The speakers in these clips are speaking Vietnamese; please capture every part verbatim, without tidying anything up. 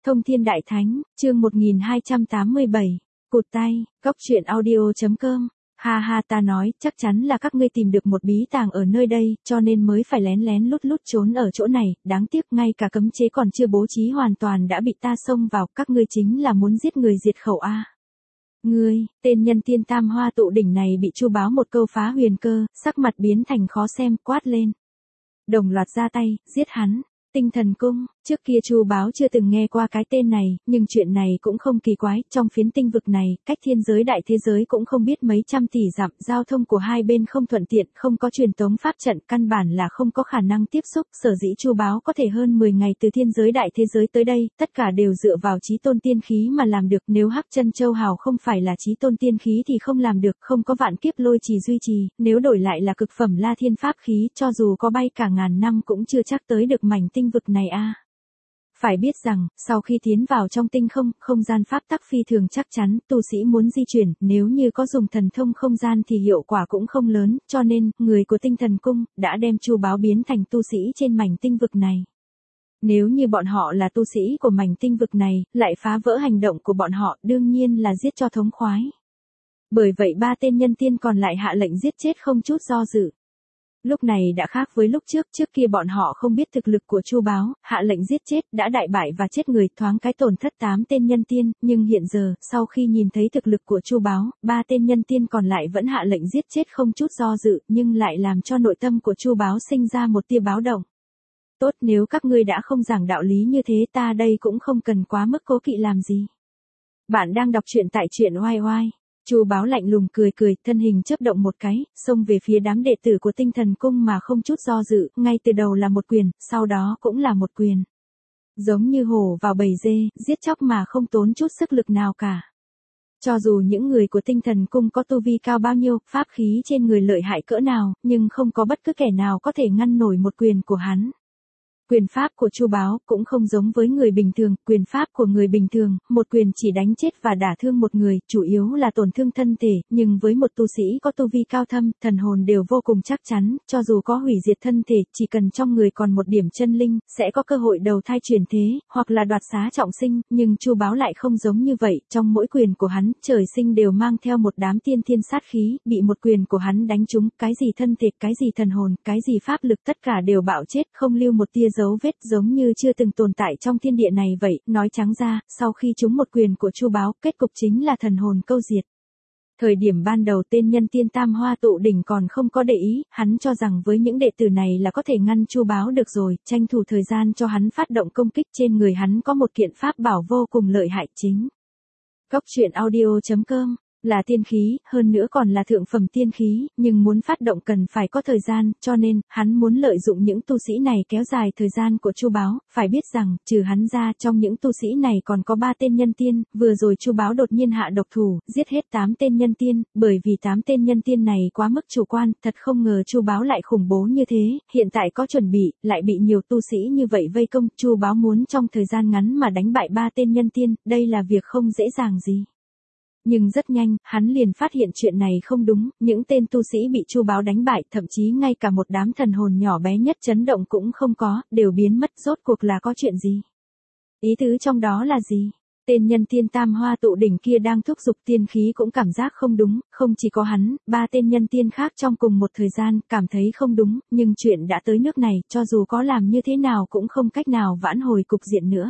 Thông Thiên Đại Thánh, chương một nghìn hai trăm tám mươi bảy, cụt tay, góc truyện audio chấm com. Ha ha, ta nói, chắc chắn là các ngươi tìm được một bí tàng ở nơi đây, cho nên mới phải lén lén lút lút trốn ở chỗ này, đáng tiếc ngay cả cấm chế còn chưa bố trí hoàn toàn đã bị ta xông vào, các ngươi chính là muốn giết người diệt khẩu a. Ngươi, tên nhân tiên tam hoa tụ đỉnh này bị Chu Báo một câu phá huyền cơ, sắc mặt biến thành khó xem, quát lên. Đồng loạt ra tay, giết hắn. Tinh Thần Cung, trước kia Chu Báo chưa từng nghe qua cái tên này, nhưng chuyện này cũng không kỳ quái, trong phiến tinh vực này, cách thiên giới đại thế giới cũng không biết mấy trăm tỷ dặm, giao thông của hai bên không thuận tiện, không có truyền tống pháp trận, căn bản là không có khả năng tiếp xúc, sở dĩ Chu Báo có thể hơn mười ngày từ thiên giới đại thế giới tới đây, tất cả đều dựa vào chí tôn tiên khí mà làm được, nếu Hắc Chân Châu Hào không phải là chí tôn tiên khí thì không làm được, không có vạn kiếp lôi trì duy trì, nếu đổi lại là cực phẩm La Thiên pháp khí, cho dù có bay cả ngàn năm cũng chưa chắc tới được mảnh tinh vực này a. Phải biết rằng, sau khi tiến vào trong tinh không, không gian pháp tắc phi thường chắc chắn, tu sĩ muốn di chuyển, nếu như có dùng thần thông không gian thì hiệu quả cũng không lớn, cho nên, người của Tinh Thần Cung, đã đem Chu Báo biến thành tu sĩ trên mảnh tinh vực này. Nếu như bọn họ là tu sĩ của mảnh tinh vực này, lại phá vỡ hành động của bọn họ, đương nhiên là giết cho thống khoái. Bởi vậy ba tên nhân tiên còn lại hạ lệnh giết chết không chút do dự. Lúc này đã khác với lúc trước, trước kia bọn họ không biết thực lực của Chu Báo, hạ lệnh giết chết, đã đại bại và chết người, thoáng cái tổn thất tám tên nhân tiên, nhưng hiện giờ, sau khi nhìn thấy thực lực của Chu Báo, ba tên nhân tiên còn lại vẫn hạ lệnh giết chết không chút do dự, nhưng lại làm cho nội tâm của Chu Báo sinh ra một tia báo động. Tốt, nếu các ngươi đã không giảng đạo lý như thế, ta đây cũng không cần quá mức cố kỵ làm gì. Bạn đang đọc truyện tại truyện oai oai. Chu Báo lạnh lùng cười cười, thân hình chớp động một cái, xông về phía đám đệ tử của Tinh Thần Cung mà không chút do dự, ngay từ đầu là một quyền, sau đó cũng là một quyền. Giống như hổ vào bầy dê, giết chóc mà không tốn chút sức lực nào cả. Cho dù những người của Tinh Thần Cung có tu vi cao bao nhiêu, pháp khí trên người lợi hại cỡ nào, nhưng không có bất cứ kẻ nào có thể ngăn nổi một quyền của hắn. Quyền pháp của Chu Báo cũng không giống với người bình thường, quyền pháp của người bình thường, một quyền chỉ đánh chết và đả thương một người, chủ yếu là tổn thương thân thể, nhưng với một tu sĩ có tu vi cao thâm, thần hồn đều vô cùng chắc chắn, cho dù có hủy diệt thân thể, chỉ cần trong người còn một điểm chân linh, sẽ có cơ hội đầu thai chuyển thế, hoặc là đoạt xá trọng sinh, nhưng Chu Báo lại không giống như vậy, trong mỗi quyền của hắn, trời sinh đều mang theo một đám tiên thiên sát khí, bị một quyền của hắn đánh trúng, cái gì thân thể, cái gì thần hồn, cái gì pháp lực tất cả đều bạo chết, không lưu một tia dấu vết, giống như chưa từng tồn tại trong thiên địa này vậy, nói trắng ra, sau khi trúng một quyền của Chu Báo, kết cục chính là thần hồn câu diệt. Thời điểm ban đầu tên nhân tiên tam hoa tụ đỉnh còn không có để ý, hắn cho rằng với những đệ tử này là có thể ngăn Chu Báo được rồi, tranh thủ thời gian cho hắn phát động công kích, trên người hắn có một kiện pháp bảo vô cùng lợi hại chính. Góc truyện audio chấm com. Là tiên khí, hơn nữa còn là thượng phẩm tiên khí, nhưng muốn phát động cần phải có thời gian, cho nên, hắn muốn lợi dụng những tu sĩ này kéo dài thời gian của Chu Báo, phải biết rằng, trừ hắn ra, trong những tu sĩ này còn có ba tên nhân tiên, vừa rồi Chu Báo đột nhiên hạ độc thủ, giết hết tám tên nhân tiên, bởi vì tám tên nhân tiên này quá mức chủ quan, thật không ngờ Chu Báo lại khủng bố như thế, hiện tại có chuẩn bị, lại bị nhiều tu sĩ như vậy vây công, Chu Báo muốn trong thời gian ngắn mà đánh bại ba tên nhân tiên, đây là việc không dễ dàng gì. Nhưng rất nhanh, hắn liền phát hiện chuyện này không đúng, những tên tu sĩ bị Chu Báo đánh bại, thậm chí ngay cả một đám thần hồn nhỏ bé nhất chấn động cũng không có, đều biến mất, rốt cuộc là có chuyện gì? Ý tứ trong đó là gì? Tên nhân tiên tam hoa tụ đỉnh kia đang thúc giục tiên khí cũng cảm giác không đúng, không chỉ có hắn, ba tên nhân tiên khác trong cùng một thời gian, cảm thấy không đúng, nhưng chuyện đã tới nước này, cho dù có làm như thế nào cũng không cách nào vãn hồi cục diện nữa.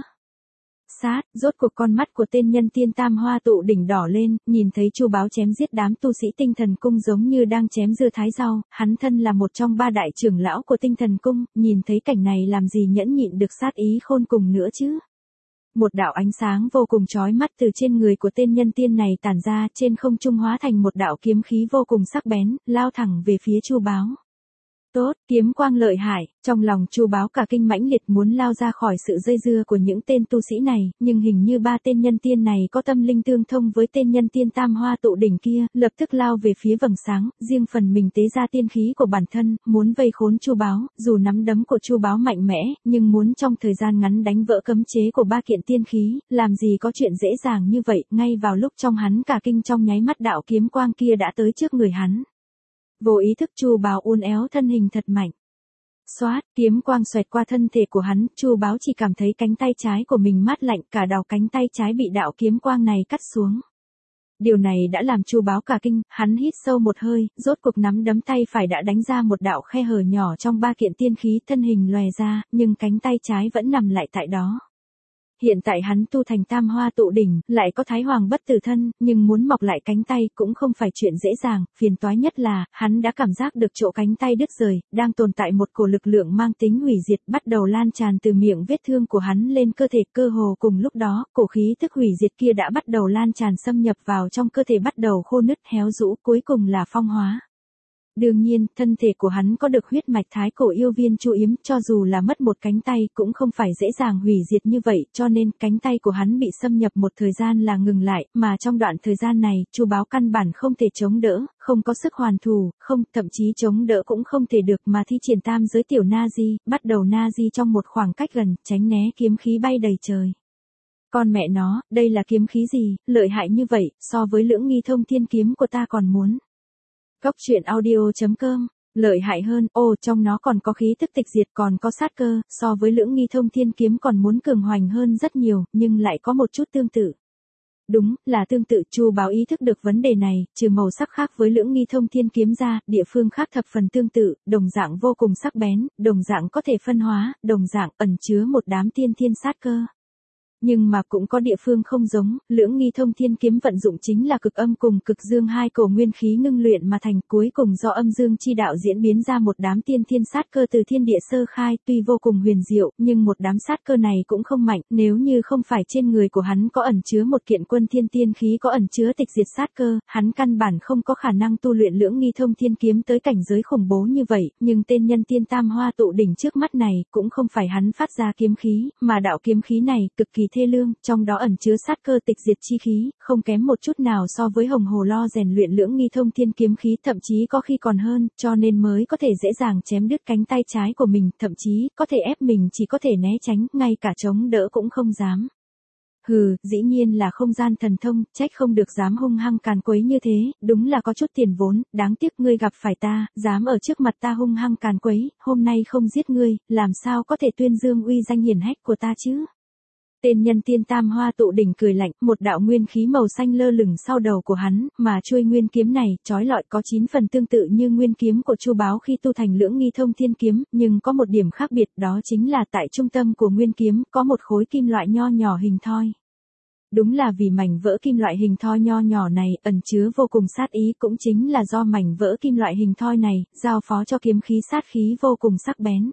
Sát, rốt cuộc con mắt của tên nhân tiên tam hoa tụ đỉnh đỏ lên, nhìn thấy Chu Báo chém giết đám tu sĩ Tinh Thần Cung giống như đang chém dưa thái rau, hắn thân là một trong ba đại trưởng lão của Tinh Thần Cung, nhìn thấy cảnh này làm gì nhẫn nhịn được sát ý khôn cùng nữa chứ. Một đạo ánh sáng vô cùng chói mắt từ trên người của tên nhân tiên này tản ra, trên không trung hóa thành một đạo kiếm khí vô cùng sắc bén, lao thẳng về phía Chu Báo. Tốt, kiếm quang lợi hại, trong lòng Chu Báo cả kinh mãnh liệt muốn lao ra khỏi sự dây dưa của những tên tu sĩ này, nhưng hình như ba tên nhân tiên này có tâm linh tương thông với tên nhân tiên tam hoa tụ đỉnh kia, lập tức lao về phía vầng sáng, riêng phần mình tế ra tiên khí của bản thân, muốn vây khốn Chu Báo, dù nắm đấm của Chu Báo mạnh mẽ, nhưng muốn trong thời gian ngắn đánh vỡ cấm chế của ba kiện tiên khí, làm gì có chuyện dễ dàng như vậy, ngay vào lúc trong hắn cả kinh trong nháy mắt đạo kiếm quang kia đã tới trước người hắn. Vô ý thức Chu Báo uốn éo thân hình thật mạnh. Xoát, kiếm quang xoẹt qua thân thể của hắn, Chu Báo chỉ cảm thấy cánh tay trái của mình mát lạnh, cả đầu cánh tay trái bị đạo kiếm quang này cắt xuống. Điều này đã làm Chu Báo cả kinh, hắn hít sâu một hơi, rốt cuộc nắm đấm tay phải đã đánh ra một đạo khe hở nhỏ trong ba kiện tiên khí, thân hình lòe ra, nhưng cánh tay trái vẫn nằm lại tại đó. Hiện tại hắn tu thành tam hoa tụ đỉnh, lại có thái hoàng bất tử thân, nhưng muốn mọc lại cánh tay cũng không phải chuyện dễ dàng, phiền toái nhất là, hắn đã cảm giác được chỗ cánh tay đứt rời, đang tồn tại một cổ lực lượng mang tính hủy diệt bắt đầu lan tràn từ miệng vết thương của hắn lên cơ thể, cơ hồ cùng lúc đó, cổ khí tức hủy diệt kia đã bắt đầu lan tràn xâm nhập vào trong cơ thể, bắt đầu khô nứt héo rũ, cuối cùng là phong hóa. Đương nhiên, thân thể của hắn có được huyết mạch thái cổ yêu viên Chu Yếm, cho dù là mất một cánh tay cũng không phải dễ dàng hủy diệt như vậy, cho nên cánh tay của hắn bị xâm nhập một thời gian là ngừng lại, mà trong đoạn thời gian này, Chu Báo căn bản không thể chống đỡ, không có sức hoàn thù, không, thậm chí chống đỡ cũng không thể được, mà thi triển tam giới tiểu na di, bắt đầu na di trong một khoảng cách gần, tránh né kiếm khí bay đầy trời. Con mẹ nó, đây là kiếm khí gì, lợi hại như vậy, so với Lưỡng Nghi Thông Thiên kiếm của ta còn muốn. Cốc truyện audio chấm com, lợi hại hơn, ồ trong nó còn có khí tức tịch diệt, còn có sát cơ, so với Lưỡng Nghi Thông Thiên kiếm còn muốn cường hoành hơn rất nhiều, nhưng lại có một chút tương tự. Đúng, là tương tự. Chu Báo ý thức được vấn đề này, trừ màu sắc khác với Lưỡng Nghi Thông Thiên kiếm ra, địa phương khác thập phần tương tự, đồng dạng vô cùng sắc bén, đồng dạng có thể phân hóa, đồng dạng ẩn chứa một đám tiên thiên sát cơ. Nhưng mà cũng có địa phương không giống, Lưỡng Nghi Thông Thiên kiếm vận dụng chính là cực âm cùng cực dương hai cổ nguyên khí ngưng luyện mà thành, cuối cùng do âm dương chi đạo diễn biến ra một đám tiên thiên sát cơ từ thiên địa sơ khai, tuy vô cùng huyền diệu, nhưng một đám sát cơ này cũng không mạnh, nếu như không phải trên người của hắn có ẩn chứa một kiện quân thiên tiên khí có ẩn chứa tịch diệt sát cơ, hắn căn bản không có khả năng tu luyện Lưỡng Nghi Thông Thiên kiếm tới cảnh giới khủng bố như vậy, nhưng tên nhân tiên tam hoa tụ đỉnh trước mắt này, cũng không phải hắn phát ra kiếm khí, mà đạo kiếm khí này cực kỳ thê lương, trong đó ẩn chứa sát cơ tịch diệt chi khí, không kém một chút nào so với Hồng Hồ Lo rèn luyện Lưỡng Nghi Thông Thiên kiếm khí, thậm chí có khi còn hơn, cho nên mới có thể dễ dàng chém đứt cánh tay trái của mình, thậm chí có thể ép mình chỉ có thể né tránh, ngay cả chống đỡ cũng không dám. Hừ, dĩ nhiên là không gian thần thông, trách không được dám hung hăng càn quấy như thế, đúng là có chút tiền vốn, đáng tiếc ngươi gặp phải ta, dám ở trước mặt ta hung hăng càn quấy, hôm nay không giết ngươi, làm sao có thể tuyên dương uy danh hiển hách của ta chứ? Tên nhân tiên tam hoa tụ đỉnh cười lạnh, một đạo nguyên khí màu xanh lơ lửng sau đầu của hắn, mà chuôi nguyên kiếm này, chói lọi có chín phần tương tự như nguyên kiếm của Chu Báo khi tu thành Lưỡng Nghi Thông Thiên kiếm, nhưng có một điểm khác biệt, đó chính là tại trung tâm của nguyên kiếm, có một khối kim loại nho nhỏ hình thoi. Đúng là vì mảnh vỡ kim loại hình thoi nho nhỏ này, ẩn chứa vô cùng sát ý, cũng chính là do mảnh vỡ kim loại hình thoi này, giao phó cho kiếm khí sát khí vô cùng sắc bén.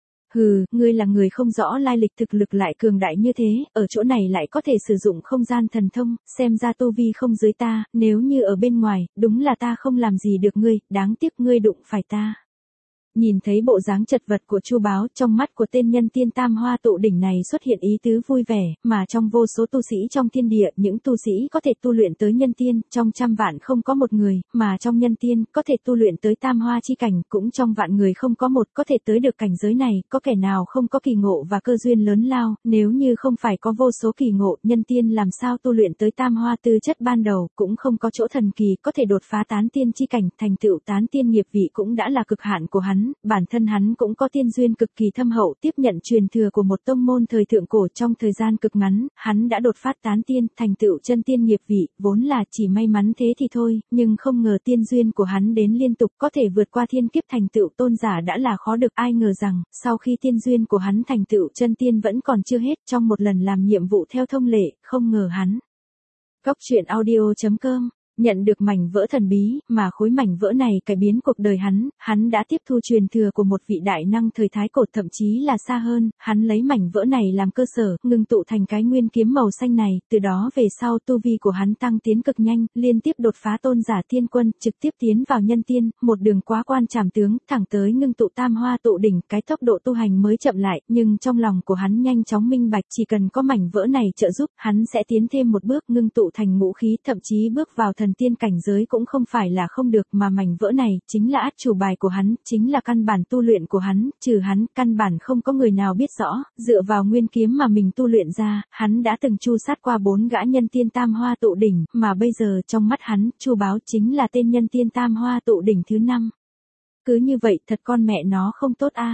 Hừ, ngươi là người không rõ lai lịch, thực lực lại cường đại như thế, ở chỗ này lại có thể sử dụng không gian thần thông, xem ra tu vi không dưới ta, nếu như ở bên ngoài, đúng là ta không làm gì được ngươi, đáng tiếc ngươi đụng phải ta. Nhìn thấy bộ dáng chật vật của Chu Báo, trong mắt của tên nhân tiên tam hoa tụ đỉnh này xuất hiện ý tứ vui vẻ, mà trong vô số tu sĩ trong thiên địa, những tu sĩ có thể tu luyện tới nhân tiên, trong trăm vạn không có một người, mà trong nhân tiên, có thể tu luyện tới tam hoa chi cảnh, cũng trong vạn người không có một có thể tới được cảnh giới này, có kẻ nào không có kỳ ngộ và cơ duyên lớn lao, nếu như không phải có vô số kỳ ngộ, nhân tiên làm sao tu luyện tới tam hoa tư chất ban đầu, cũng không có chỗ thần kỳ, có thể đột phá tán tiên chi cảnh, thành tựu tán tiên nghiệp vị cũng đã là cực hạn của hắn. Bản thân hắn cũng có tiên duyên cực kỳ thâm hậu, tiếp nhận truyền thừa của một tông môn thời thượng cổ, trong thời gian cực ngắn, hắn đã đột phát tán tiên, thành tựu chân tiên nghiệp vị, vốn là chỉ may mắn thế thì thôi, nhưng không ngờ tiên duyên của hắn đến liên tục, có thể vượt qua thiên kiếp thành tựu tôn giả đã là khó được, ai ngờ rằng, sau khi tiên duyên của hắn thành tựu chân tiên vẫn còn chưa hết, trong một lần làm nhiệm vụ theo thông lệ, không ngờ hắn. Cốc truyện audio chấm com nhận được mảnh vỡ thần bí, mà khối mảnh vỡ này cải biến cuộc đời hắn, hắn đã tiếp thu truyền thừa của một vị đại năng thời thái cổ, thậm chí là xa hơn, hắn lấy mảnh vỡ này làm cơ sở, ngưng tụ thành cái nguyên kiếm màu xanh này, từ đó về sau tu vi của hắn tăng tiến cực nhanh, liên tiếp đột phá tôn giả tiên quân, trực tiếp tiến vào nhân tiên, một đường quá quan trảm tướng, thẳng tới ngưng tụ tam hoa tụ đỉnh, cái tốc độ tu hành mới chậm lại, nhưng trong lòng của hắn nhanh chóng minh bạch, chỉ cần có mảnh vỡ này trợ giúp, hắn sẽ tiến thêm một bước, ngưng tụ thành ngũ khí, thậm chí bước vào thần tiên cảnh giới cũng không phải là không được, mà mảnh vỡ này chính là át chủ bài của hắn, chính là căn bản tu luyện của hắn, trừ hắn, căn bản không có người nào biết rõ, dựa vào nguyên kiếm mà mình tu luyện ra, hắn đã từng chu sát qua bốn gã nhân tiên tam hoa tụ đỉnh, mà bây giờ trong mắt hắn, Chu Báo chính là tên nhân tiên tam hoa tụ đỉnh thứ năm. Cứ như vậy, thật con mẹ nó không tốt a.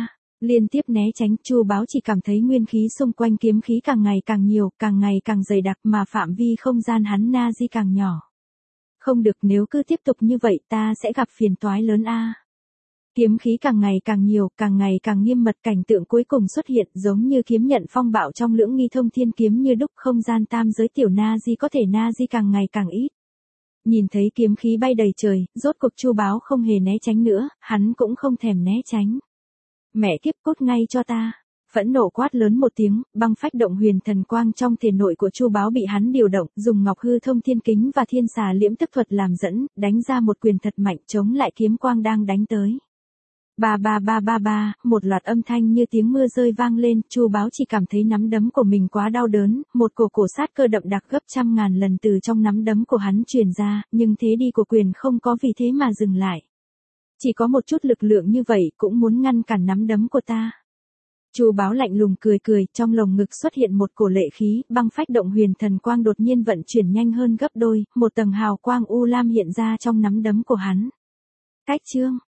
Liên tiếp né tránh, Chu Báo chỉ cảm thấy nguyên khí xung quanh kiếm khí càng ngày càng nhiều, càng ngày càng dày đặc mà phạm vi không gian hắn na di càng nhỏ. Không được, nếu cứ tiếp tục như vậy ta sẽ gặp phiền toái lớn a. Kiếm khí càng ngày càng nhiều, càng ngày càng nghiêm mật, cảnh tượng cuối cùng xuất hiện giống như kiếm nhận phong bạo trong lưỡng nghi thông thiên kiếm như đúc, không gian tam giới tiểu na di có thể na di càng ngày càng ít. Nhìn thấy kiếm khí bay đầy trời, rốt cuộc Chu Báo không hề né tránh nữa, hắn cũng không thèm né tránh. Mẹ kiếp, cút ngay cho ta. Phẫn nộ quát lớn một tiếng, băng phách động huyền thần quang trong thể nội của Chu Báo bị hắn điều động, dùng Ngọc Hư Thông Thiên Kính và Thiên Xà Liễm Tức Thuật làm dẫn, đánh ra một quyền thật mạnh chống lại kiếm quang đang đánh tới. Ba ba ba ba ba, một loạt âm thanh như tiếng mưa rơi vang lên, Chu Báo chỉ cảm thấy nắm đấm của mình quá đau đớn, một cổ cổ sát cơ đậm đặc gấp trăm ngàn lần từ trong nắm đấm của hắn truyền ra, nhưng thế đi của quyền không có vì thế mà dừng lại. Chỉ có một chút lực lượng như vậy cũng muốn ngăn cản nắm đấm của ta. Chu Báo lạnh lùng cười cười, trong lồng ngực xuất hiện một cổ lệ khí, băng phách động huyền thần quang đột nhiên vận chuyển nhanh hơn gấp đôi, một tầng hào quang u lam hiện ra trong nắm đấm của hắn. Cách chương